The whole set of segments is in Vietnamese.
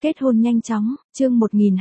Kết hôn nhanh chóng, chương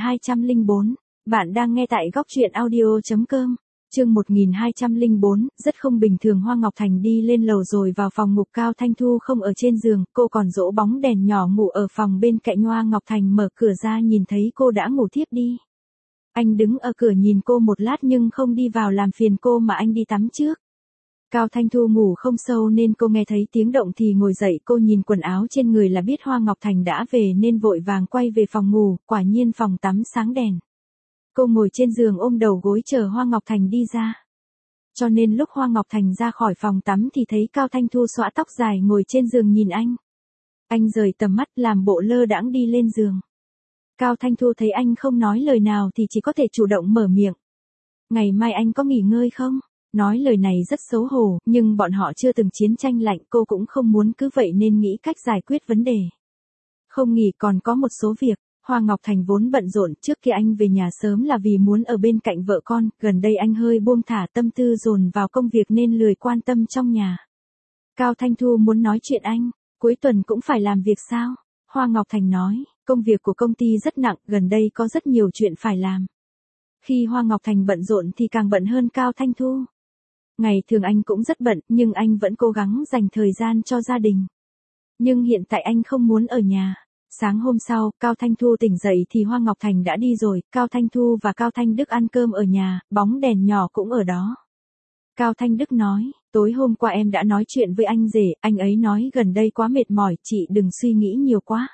1204. Bạn đang nghe tại góc truyện audio.com. Chương 1204, rất không bình thường. Hoa Ngọc Thành đi lên lầu rồi vào phòng ngủ. Cao Thanh Thu không ở trên giường, cô còn dỗ bóng đèn nhỏ ngủ ở phòng bên cạnh. Hoa Ngọc Thành mở cửa ra nhìn thấy cô đã ngủ thiếp đi. Anh đứng ở cửa nhìn cô một lát nhưng không đi vào làm phiền cô mà anh đi tắm trước. Cao Thanh Thu ngủ không sâu nên cô nghe thấy tiếng động thì ngồi dậy. Cô nhìn quần áo trên người là biết Hoa Ngọc Thành đã về nên vội vàng quay về phòng ngủ. Quả nhiên phòng tắm sáng đèn. Cô ngồi trên giường ôm đầu gối chờ Hoa Ngọc Thành đi ra. Cho nên lúc Hoa Ngọc Thành ra khỏi phòng tắm thì thấy Cao Thanh Thu xõa tóc dài ngồi trên giường nhìn anh. Anh rời tầm mắt làm bộ lơ đãng đi lên giường. Cao Thanh Thu thấy anh không nói lời nào thì chỉ có thể chủ động mở miệng. Ngày mai anh có nghỉ ngơi không? Nói lời này rất xấu hổ, nhưng bọn họ chưa từng chiến tranh lạnh, cô cũng không muốn cứ vậy nên nghĩ cách giải quyết vấn đề. Không nghỉ còn có một số việc. Hoa Ngọc Thành vốn bận rộn, trước khi anh về nhà sớm là vì muốn ở bên cạnh vợ con, gần đây anh hơi buông thả tâm tư dồn vào công việc nên lười quan tâm trong nhà. Cao Thanh Thu muốn nói chuyện anh, cuối tuần cũng phải làm việc sao? Hoa Ngọc Thành nói, công việc của công ty rất nặng, gần đây có rất nhiều chuyện phải làm. Khi Hoa Ngọc Thành bận rộn thì càng bận hơn Cao Thanh Thu. Ngày thường anh cũng rất bận, nhưng anh vẫn cố gắng dành thời gian cho gia đình. Nhưng hiện tại anh không muốn ở nhà. Sáng hôm sau, Cao Thanh Thu tỉnh dậy thì Hoa Ngọc Thành đã đi rồi. Cao Thanh Thu và Cao Thanh Đức ăn cơm ở nhà, bóng đèn nhỏ cũng ở đó. Cao Thanh Đức nói, tối hôm qua em đã nói chuyện với anh rể, anh ấy nói gần đây quá mệt mỏi, chị đừng suy nghĩ nhiều quá.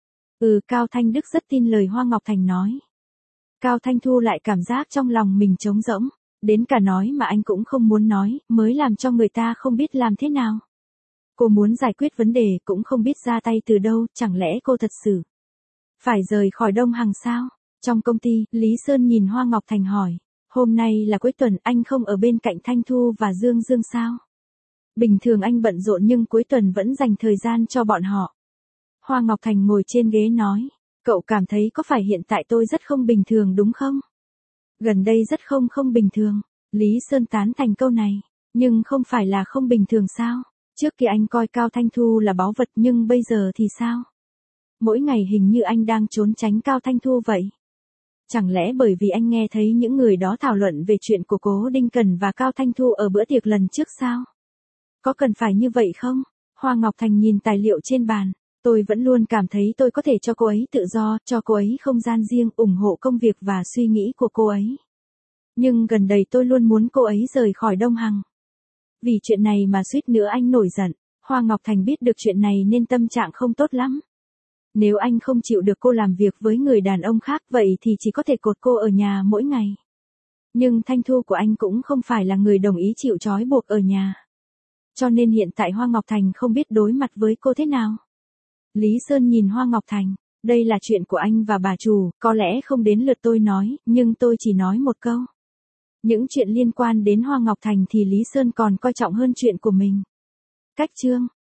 Cao Thanh Đức rất tin lời Hoa Ngọc Thành nói. Cao Thanh Thu lại cảm giác trong lòng mình trống rỗng, đến cả nói mà anh cũng không muốn nói, mới làm cho người ta không biết làm thế nào. Cô muốn giải quyết vấn đề cũng không biết ra tay từ đâu, chẳng lẽ cô thật sự phải rời khỏi Đông Hằng sao? Trong công ty, Lý Sơn nhìn Hoa Ngọc Thành hỏi, hôm nay là cuối tuần anh không ở bên cạnh Thanh Thu và Dương Dương sao? Bình thường anh bận rộn nhưng cuối tuần vẫn dành thời gian cho bọn họ. Hoa Ngọc Thành ngồi trên ghế nói, cậu cảm thấy có phải hiện tại tôi rất không bình thường đúng không? Gần đây rất không bình thường. Lý Sơn tán thành câu này, nhưng không phải là không bình thường sao? Trước kia anh coi Cao Thanh Thu là báu vật nhưng bây giờ thì sao? Mỗi ngày hình như anh đang trốn tránh Cao Thanh Thu vậy. Chẳng lẽ bởi vì anh nghe thấy những người đó thảo luận về chuyện của Cố Đinh Cần và Cao Thanh Thu ở bữa tiệc lần trước sao? Có cần phải như vậy không? Hoa Ngọc Thành nhìn tài liệu trên bàn. Tôi vẫn luôn cảm thấy tôi có thể cho cô ấy tự do, cho cô ấy không gian riêng, ủng hộ công việc và suy nghĩ của cô ấy. Nhưng gần đây tôi luôn muốn cô ấy rời khỏi Đông Hằng. Vì chuyện này mà suýt nữa anh nổi giận. Hoa Ngọc Thành biết được chuyện này nên tâm trạng không tốt lắm. Nếu anh không chịu được cô làm việc với người đàn ông khác vậy thì chỉ có thể cột cô ở nhà mỗi ngày. Nhưng Thanh Thu của anh cũng không phải là người đồng ý chịu trói buộc ở nhà. Cho nên hiện tại Hoa Ngọc Thành không biết đối mặt với cô thế nào. Lý Sơn nhìn Hoa Ngọc Thành, đây là chuyện của anh và bà chủ, có lẽ không đến lượt tôi nói, nhưng tôi chỉ nói một câu. Những chuyện liên quan đến Hoa Ngọc Thành thì Lý Sơn còn coi trọng hơn chuyện của mình. Cách chương